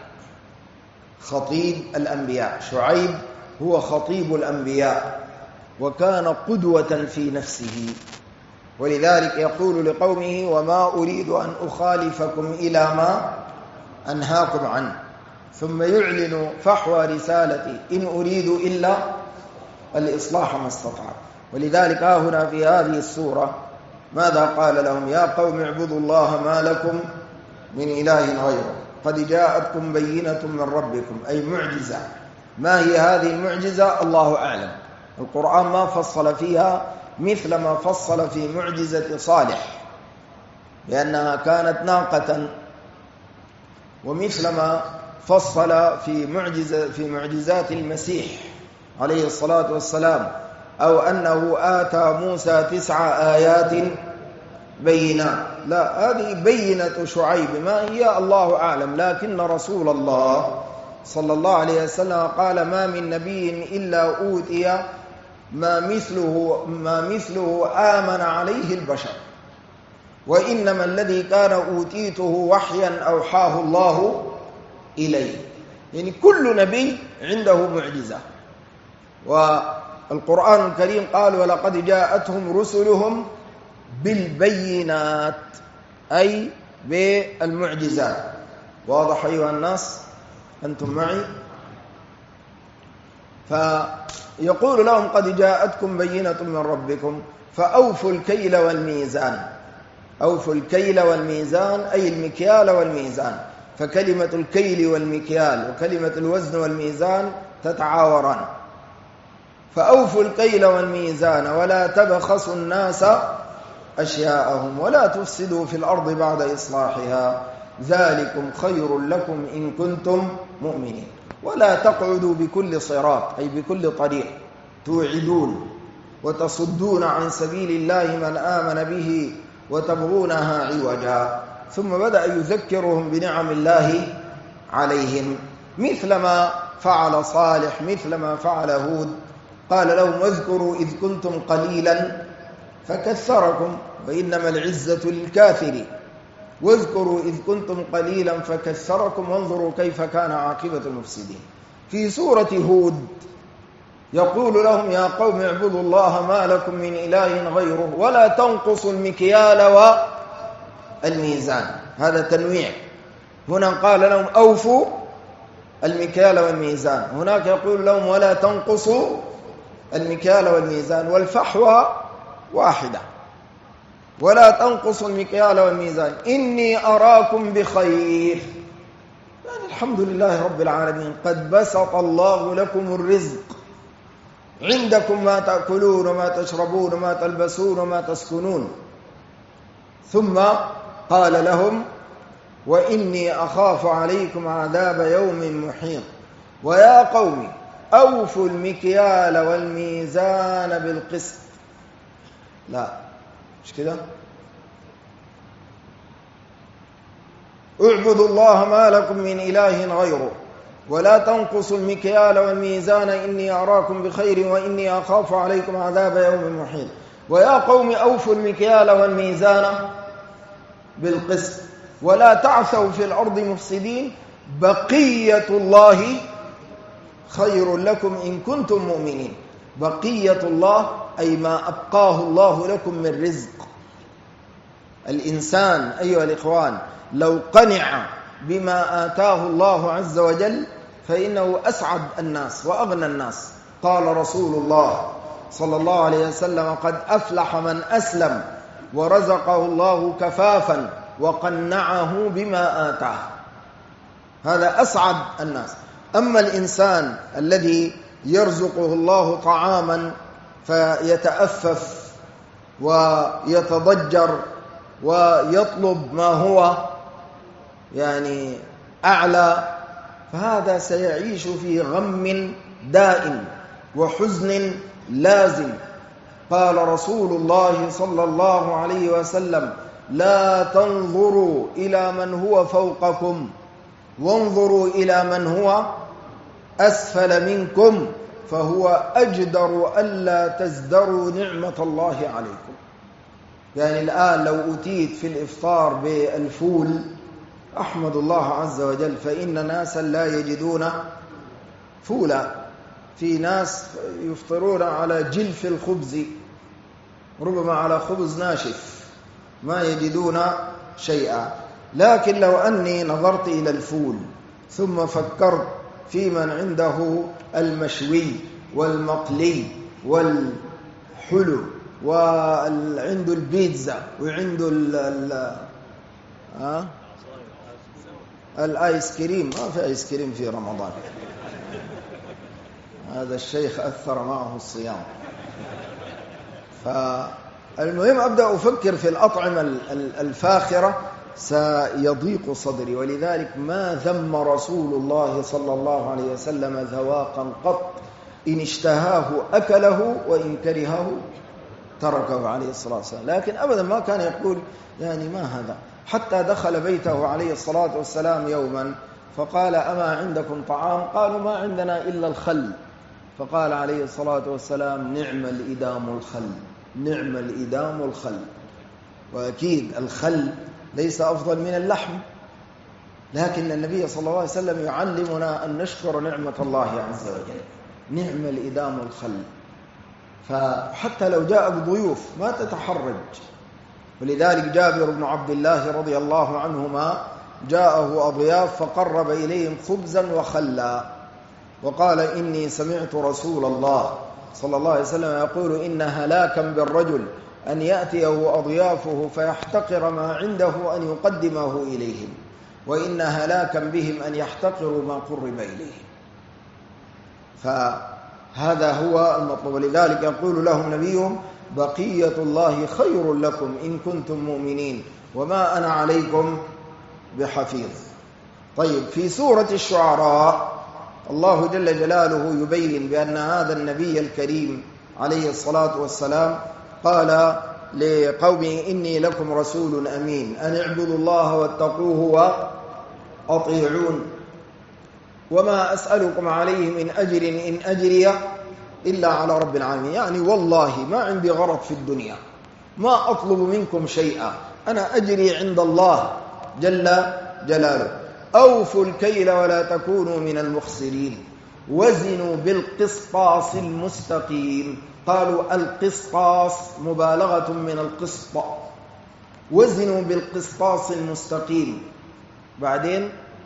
خطيب الأنبياء، شعيب هو خطيب الأنبياء وكان قدوة في نفسه. ولذلك يقول لقومه وما أريد أن أخالفكم إلى ما أنهاكم عنه، ثم يعلن فحوى رسالتي إن أريد إلا الإصلاح ما استطعت. ولذلك هنا في هذه السورة ماذا قال لهم؟ يا قوم اعبدوا الله ما لكم من إله غيره قد جاءتكم بينة من ربكم، أي معجزة. ما هي هذه المعجزة؟ الله أعلم. القرآن ما فصل فيها مثل ما فصل في معجزة صالح لأنها كانت ناقة، ومثل ما فصل في معجزات المسيح عليه الصلاة والسلام، أو أنه آتى موسى 9 آيات بينات. لا، هذه بينة شعيب ما هي الله أعلم. لكن رسول الله صلى الله عليه وسلم قال ما من نبي إلا أوتي ما مثله آمن عليه البشر، وإنما الذي كان أوتيته وحيا أوحاه الله إليه. يعني كل نبي عنده معجزة. والقرآن الكريم قال ولقد جاءتهم رسلهم بالبينات، أي بالمعجزات. واضح أيها الناس؟ أنتم معي؟ فيقول لهم قد جاءتكم بينة من ربكم فأوفوا الكيل والميزان. أوفوا الكيل والميزان أي المكيال والميزان. فكلمة الكيل والمكيال وكلمة الوزن والميزان تتعاوران. فأوفوا الكيل والميزان ولا تبخسوا الناس أشياءهم ولا تفسدوا في الأرض بعد إصلاحها ذلكم خير لكم إن كنتم مؤمنين. ولا تقعدوا بكل صراط أي بكل طريق توعدون وتصدون عن سبيل الله من آمن به وتبغونها عوجا. ثم بدأ يذكرهم بنعم الله عليهم مثل ما فعل صالح مثل ما فعل هود. قال لهم واذكروا إذ كنتم قليلا فكثركم وإنما العزة للكافرين. واذكروا إذ كنتم قليلا فكثركم وانظروا كيف كان عاقبة المفسدين. في سورة هود يقول لهم يا قوم اعبدوا الله ما لكم من إله غيره ولا تنقصوا المكيال والميزان. هذا تنويع. هنا قال لهم أوفوا المكيال والميزان، هناك يقول لهم ولا تنقصوا المكيال والميزان، والفحوى واحدة. ولا تنقصوا المكيال والميزان إني أراكم بخير. يعني الحمد لله رب العالمين قد بسط الله لكم الرزق، عندكم ما تأكلون وما تشربون وما تلبسون وما تسكنون. ثم قال لهم وإني أخاف عليكم عذاب يوم محيط. ويا قوم أوفوا المكيال والميزان بالقسط. لا مش كده، اعبدوا الله ما لكم من إله غيره ولا تنقصوا المكيال والميزان إني أراكم بخير وإني أخاف عليكم عذاب يوم محيط. ويا قوم أوفوا المكيال والميزان بالقسط ولا تعثوا في الأرض مفسدين بقية الله خير لكم إن كنتم مؤمنين. بقية الله أي ما أبقاه الله لكم من رزق. الإنسان أيها الإخوان لو قنع بما آتاه الله عز وجل فإنه أسعد الناس وأغنى الناس. قال رسول الله صلى الله عليه وسلم قد أفلح من أسلم ورزقه الله كفافا وقنعه بما آتاه. هذا أسعد الناس. أما الإنسان الذي يرزقه الله طعاما فيتأفف ويتضجر ويطلب ما هو يعني أعلى، فهذا سيعيش في غم دائم وحزن لازم. قال رسول الله صلى الله عليه وسلم لا تنظروا إلى من هو فوقكم وانظروا إلى من هو أسفل منكم فهو أجدر ألا تزدروا نعمة الله عليكم. يعني الآن لو أتيت في الإفطار بالفول أحمد الله عز وجل، فإن ناسا لا يجدون فولا. في ناس يفطرون على جلف الخبز، ربما على خبز ناشف، ما يجدون شيئا. لكن لو أني نظرت إلى الفول ثم فكرت في من عنده المشوي والمقلي والحلو وعنده البيتزا وعنده الآيس كريم، ما في آيس كريم في رمضان، هذا الشيخ أثر معه الصيام. فالمهم أبدأ أفكر في الأطعمة الفاخرة سيضيق صدري. ولذلك ما ذم رسول الله صلى الله عليه وسلم ذواقا قط، إن اشتهاه أكله وإن كرهه تركه عليه الصلاة والسلام. لكن أبدا ما كان يقول يعني ما هذا. حتى دخل بيته عليه الصلاة والسلام يوما فقال أما عندكم طعام؟ قالوا ما عندنا إلا الخل. فقال عليه الصلاة والسلام نعم الإدام الخل، نعم الإدام الخل. وأكيد الخل ليس أفضل من اللحم، لكن النبي صلى الله عليه وسلم يعلمنا أن نشكر نعمة الله عز وجل. نعم الإدام الخل. فحتى لو جاء بضيوف ما تتحرج. ولذلك جابر بن عبد الله رضي الله عنهما جاءه أضياف فقرب إليهم خبزا وخلا وقال إني سمعت رسول الله صلى الله عليه وسلم يقول إن هلاكا بالرجل أن يأتيه أضيافه فيحتقر ما عنده أن يقدمه إليهم. وإن هلاكا بهم أن يحتقروا ما قرب إليهم. فهذا هو المطلوب. لذلك يقول لهم نبيهم: بقية الله خير لكم إن كنتم مؤمنين وما أنا عليكم بحفيظ. طيب، في سورة الشعراء الله جل جلاله يبين بأن هذا النبي الكريم عليه الصلاة والسلام قال لقومه: إني لكم رسول أمين أن اعبدوا الله واتقوه وأطيعون وما أسألكم عليه من أجر إن أجري إلا على رب العالمين. يعني والله ما عندي غرض في الدنيا، ما أطلب منكم شيئا، أنا أجري عند الله جل جلاله. أوفوا الكيل ولا تكونوا من المخسرين وزنوا بالقسطاس المستقيم. قالوا القسطاس مبالغة من القسط. وزنوا بالقسطاس المستقيم. بعدين: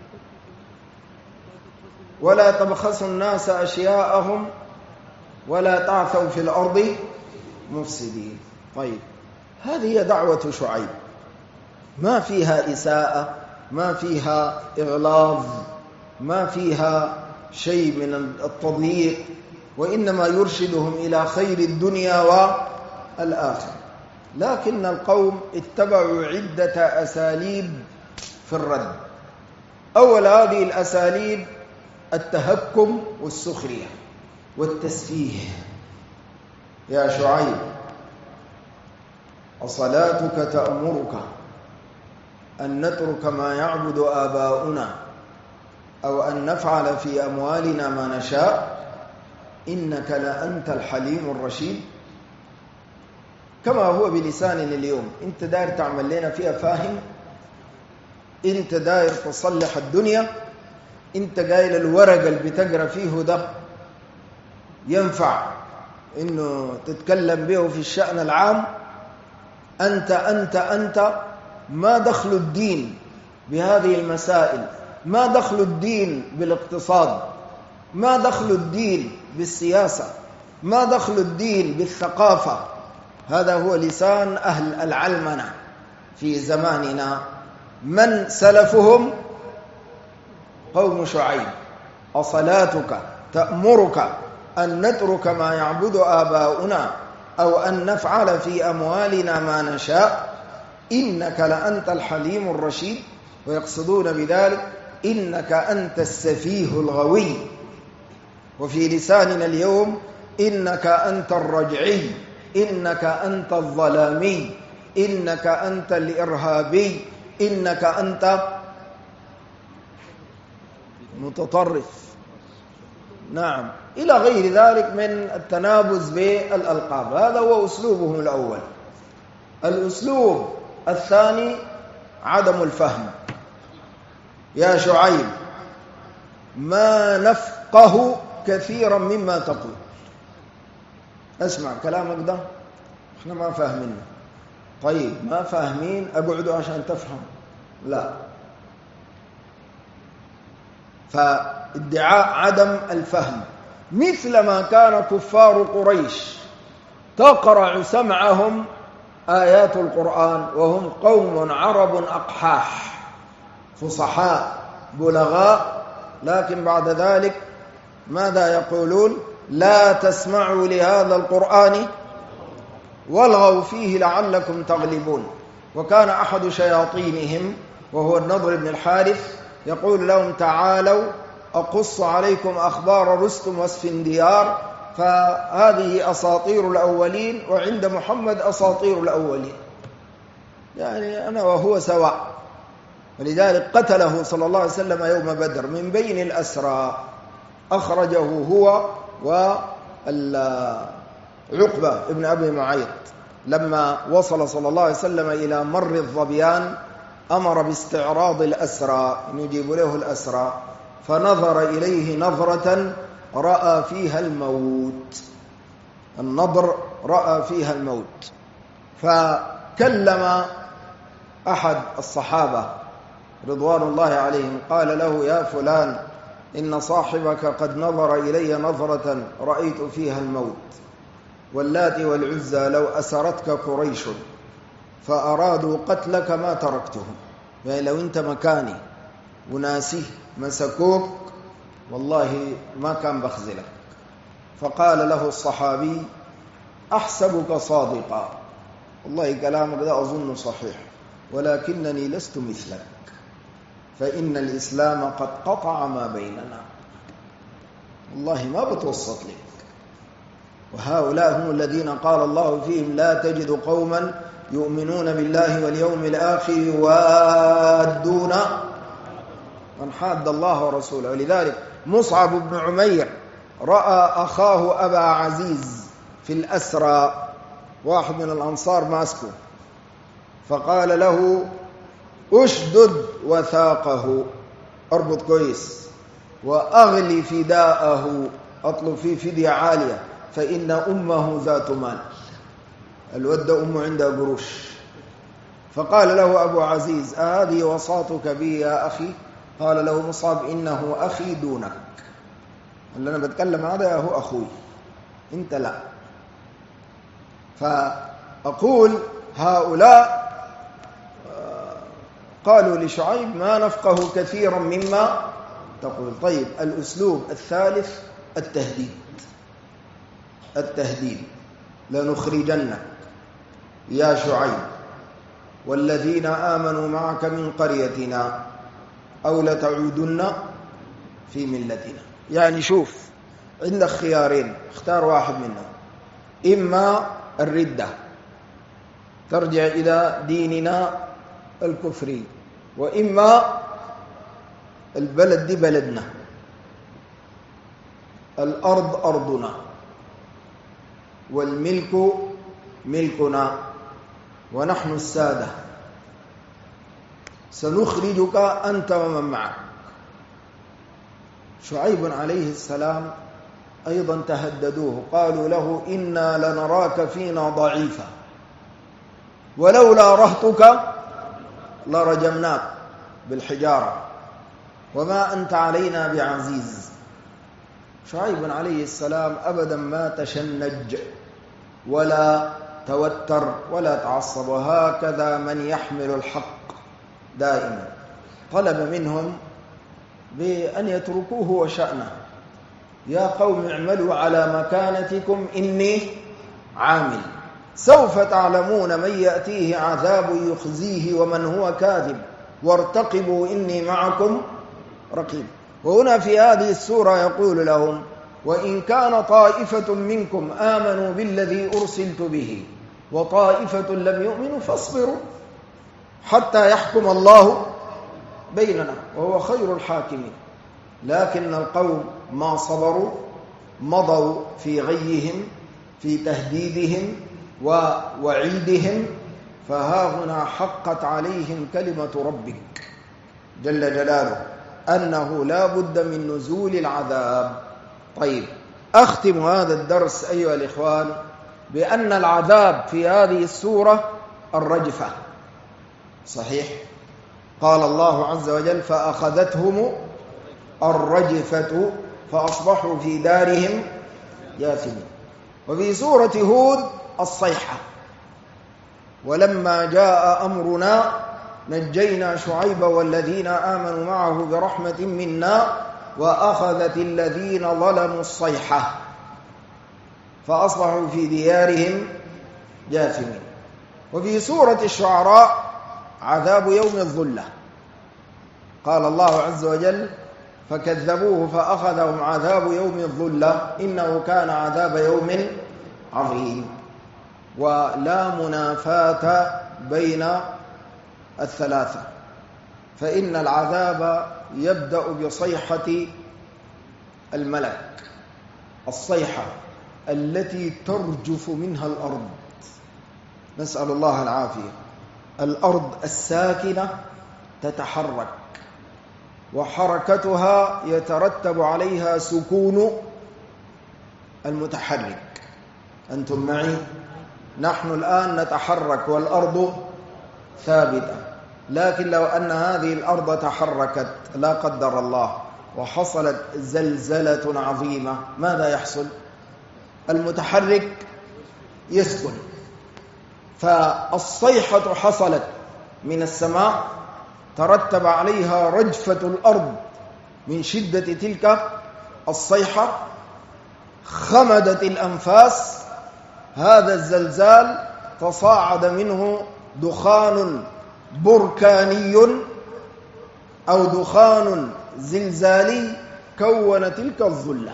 ولا تبخسوا الناس أشياءهم ولا تعثوا في الأرض مفسدين. طيب، هذه دعوة شعيب، ما فيها إساءة، ما فيها إغلاظ، ما فيها شيء من التضييق، وإنما يرشدهم إلى خير الدنيا والآخرة. لكن القوم اتبعوا عدة أساليب في الرد. أول هذه الأساليب التهكم والسخرية والتسفيه. يا شعيب، أصلاتك تأمرك أن نترك ما يعبد آباؤنا أو أن نفعل في أموالنا ما نشاء إنك لأنت الحليم الرشيد. كما هو بلساننا اليوم، أنت داير تعمل لنا فيها فاهم، أنت داير تصلح الدنيا، أنت قايل الورق اللي بتقرأ فيه ده ينفع إنه تتكلم به في الشأن العام. أنت ما دخل الدين بهذه المسائل، ما دخل الدين بالاقتصاد، ما دخل الدين بالسياسة، ما دخل الدين بالثقافة. هذا هو لسان أهل العلمنة في زماننا. من سلفهم؟ قوم شعيب. أصلاتك تأمرك أن نترك ما يعبد آباؤنا أو أن نفعل في أموالنا ما نشاء إنك لأنت الحليم الرشيد. ويقصدون بذلك إنك أنت السفيه الغوي. وفي لساننا اليوم إنك أنت الرجعي، إنك أنت الظلامي، إنك أنت الإرهابي، إنك أنت متطرف. نعم، إلى غير ذلك من التنابز بالألقاب. هذا هو أسلوبهم الأول. الأسلوب الثاني عدم الفهم. يا شعيب، ما نفقه كثيرا مما تقول. اسمع كلامك ده، احنا ما فاهمين. طيب، ما فاهمين، اقعدوا عشان تفهم؟ لا. فادعاء عدم الفهم مثل ما كان كفار قريش تقرع سمعهم آيات القرآن وهم قوم عرب أقحاح فصحاء بلغاء، لكن بعد ذلك ماذا يقولون؟ لا تسمعوا لهذا القرآن والغوا فيه لعلكم تغلبون. وكان أحد شياطينهم وهو النضر بن الحارث يقول لهم: تعالوا أقص عليكم أخبار رستم واسفنديار، فهذه أساطير الأولين وعند محمد أساطير الأولين. يعني أنا وهو سواء. ولذلك قتله صلى الله عليه وسلم يوم بدر من بين الأسرى، أخرجه هو وعقبة ابن أبي معيط. لما وصل صلى الله عليه وسلم إلى مر الظبيان أمر باستعراض الأسرى، نجيب له الأسرى، فنظر إليه نظرة رأى فيها الموت. النظر رأى فيها الموت. فكلم أحد الصحابة رضوان الله عليهم قال له: يا فلان، إن صاحبك قد نظر إلي نظرة رأيت فيها الموت، واللات والعزى لو أسرتك قريش فأرادوا قتلك ما تركتهم. يعني لو أنت مكاني وناسيه مسكوك والله ما كان بخزلك. فقال له الصحابي: أحسبك صادقا، والله كلامك ده أظن صحيح، ولكنني لست مثلك، فإن الإسلام قد قطع ما بيننا، والله ما بتوسط لك. وهؤلاء هم الذين قال الله فيهم: لا تجد قوما يؤمنون بالله واليوم الآخر يوادون من حاد الله ورسوله. ولذلك مصعب بن عمير رأى أخاه أبا عزيز في الأسرى، واحد من الأنصار ماسكه، فقال له: أشدد وثاقه، أربط كويس، وأغلي فداءه، أطلب فيه فدية عالية، فإن أمه ذات مال، الود أمه عندها قروش. فقال له أبو عزيز: أهذه وصاتك بي يا أخي؟ قال له مصعب: إنه أخي دونك، اللي أنا بتكلم هذا هو أخوي، أنت لا. فأقول هؤلاء قالوا لشعيب: ما نفقه كثيرا مما تقول. طيب، الأسلوب الثالث التهديد: لنخرجنك يا شعيب والذين آمنوا معك من قريتنا أو لتعودن في ملتنا. يعني شوف، عندك خيارين، اختار واحد منهم: إما الردة، ترجع إلى ديننا الكفري، وإما البلد دي بلدنا، الأرض أرضنا، والملك ملكنا، ونحن السادة، سنخرجك أنت ومن معك. شعيب عليه السلام أيضا تهددوه، قالوا له: إنا لنراك فينا ضعيفا، ولولا رهتك لرجمناك بالحجارة، وما أنت علينا بعزيز. شعيب عليه السلام أبدا ما تشنج ولا توتر ولا تعصب، وهكذا من يحمل الحق دائما. طلب منهم بأن يتركوه وشأنه: يا قوم اعملوا على مكانتكم إني عامل، سوف تعلمون من يأتيه عذاب يخزيه ومن هو كاذب، وارتقبوا إني معكم رقيب. وهنا في هذه السورة يقول لهم: وإن كان طائفة منكم آمنوا بالذي أرسلت به وطائفة لم يؤمنوا فاصبروا حتى يحكم الله بيننا وهو خير الحاكمين. لكن القوم ما صبروا، مضوا في غيهم، في تهديدهم ووعيدهم، فها هنا حقت عليهم كلمة ربك جل جلاله أنه لا بد من نزول العذاب. طيب، أختم هذا الدرس أيها الإخوان بأن العذاب في هذه السورة الرجفة. صحيح، قال الله عز وجل: فأخذتهم الرجفة فأصبحوا في دارهم جاثمين. وفي سورة هود الصيحة: ولما جاء أمرنا نجينا شعيبا والذين آمنوا معه برحمة منا وأخذت الذين ظلموا الصيحة فأصبحوا في ديارهم جاثمين. وفي سورة الشعراء عذاب يوم الظلة، قال الله عز وجل: فكذبوه فأخذهم عذاب يوم الظلة إنه كان عذاب يوم عظيم. ولا منافاة بين الثلاثة، فإن العذاب يبدأ بصيحة الملك، الصيحة التي ترجف منها الأرض، نسأل الله العافية. الأرض الساكنة تتحرك، وحركتها يترتب عليها سكون المتحرك. أنتم معي؟ نحن الآن نتحرك والأرض ثابتة، لكن لو أن هذه الأرض تحركت لا قدر الله وحصلت زلزلة عظيمة، ماذا يحصل؟ المتحرك يسكن. فالصيحة حصلت من السماء ترتب عليها رجفة الأرض من شدة تلك الصيحة، خمدت الأنفاس. هذا الزلزال تصاعد منه دخان بركاني أو دخان زلزالي كون تلك الظلة،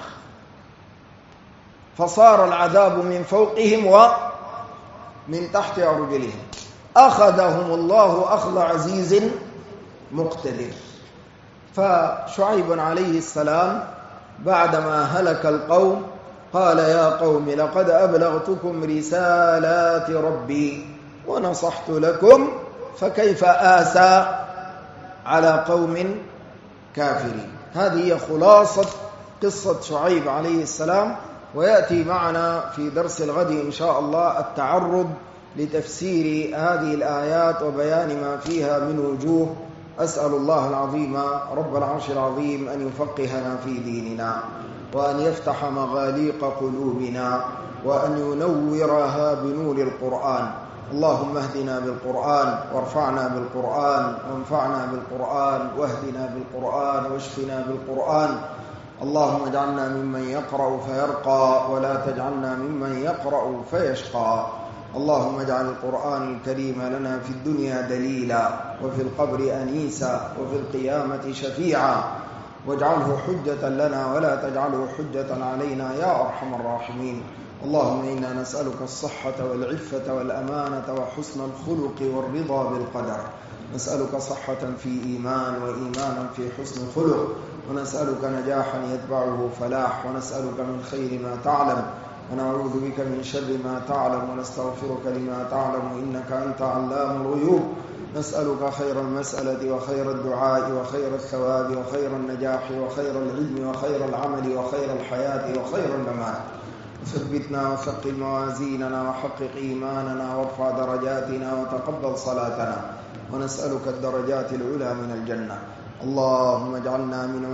فصار العذاب من فوقهم ومن تحت أرجلهم. أخذهم الله أخذ عزيز مقتدر. فشعيب عليه السلام بعدما هلك القوم قال يا قوم لقد أبلغتكم رسالات ربي ونصحت لكم فكيف آسى على قوم كافرين. هذه هي خلاصة قصة شعيب عليه السلام. ويأتي معنا في درس الغد إن شاء الله التعرض لتفسير هذه الآيات وبيان ما فيها من وجوه. أسأل الله العظيم رب العرش العظيم أن يفقهنا في ديننا، وأن يفتح مغاليق قلوبنا، وأن ينورها بنور القرآن. اللهم اهدنا بالقرآن، وارفعنا بالقرآن، وانفعنا بالقرآن، واهدنا بالقرآن، واشفنا بالقرآن. اللهم اجعلنا ممن يقرأ فيرقى، ولا تجعلنا ممن يقرأ فيشقى. اللهم اجعل القرآن الكريم لنا في الدنيا دليلا، وفي القبر أنيسا، وفي القيامة شفيعا، واجعله حجة لنا ولا تجعله حجة علينا يا أرحم الراحمين. اللهم إنا نسألك الصحة والعفة والأمانة وحسن الخلق والرضا بالقدر. نسألك صحة في إيمان، وإيمانا في حسن خلق، ونسألك نجاحا يتبعه فلاح، ونسألك من خير ما تعلم، ونعوذ بك من شر ما تعلم، ونستغفرك لما تعلم إنك أنت علام الغيوب. نسألك خير المسألة وخير الدعاء وخير الثواب وخير النجاح وخير العلم وخير العمل وخير الحياة وخير الممات. ثبتنا وثقل موازيننا وحقق إيماننا وارفع درجاتنا وتقبل صلاتنا، ونسألك الدرجات العلى من الجنة. اللهم اجعلنا من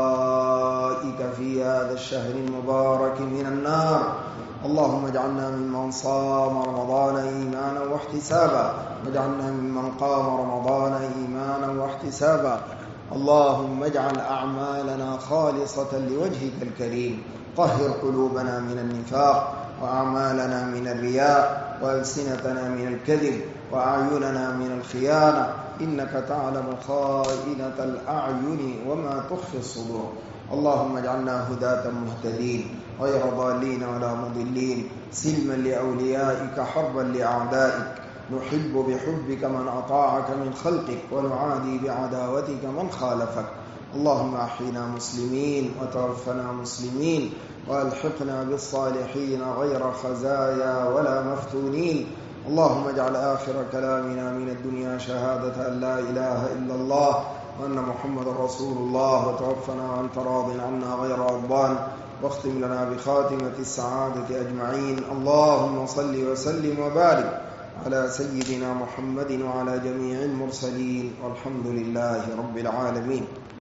عتقائك في هذا الشهر المبارك من النار. اللهم اجعلنا ممن صام رمضان إيمانا واحتسابا، واجعلنا ممن قام رمضان إيمانا واحتسابا. اللهم اجعل أعمالنا خالصة لوجهك الكريم. طهر قلوبنا من النفاق، وأعمالنا من الرياء، وألسنتنا من الكذب، وأعيننا من الخيانة. إنك تعلم خائنة الأعين وما تخفي الصدور. اللهم اجعلنا هداة مهتدين، غير ضالين ولا مضلين، سلما لأوليائك حربا لأعدائك. نحب بحبك من أطاعك من خلقك، ونعادي بعداوتك من خالفك. اللهم أحينا مسلمين، وتوفنا مسلمين، وألحقنا بالصالحين غير خزايا ولا مفتونين. اللهم اجعل آخر كلامنا من الدنيا شهادة أن لا إله إلا الله، وأن محمد رسول الله، وتوفنا وأنت راض عنا غير غضبان، واختم لنا بخاتمة السعادة أجمعين. اللهم صل وسلم وبارك على سيدنا محمد وعلى جميع المرسلين، والحمد لله رب العالمين.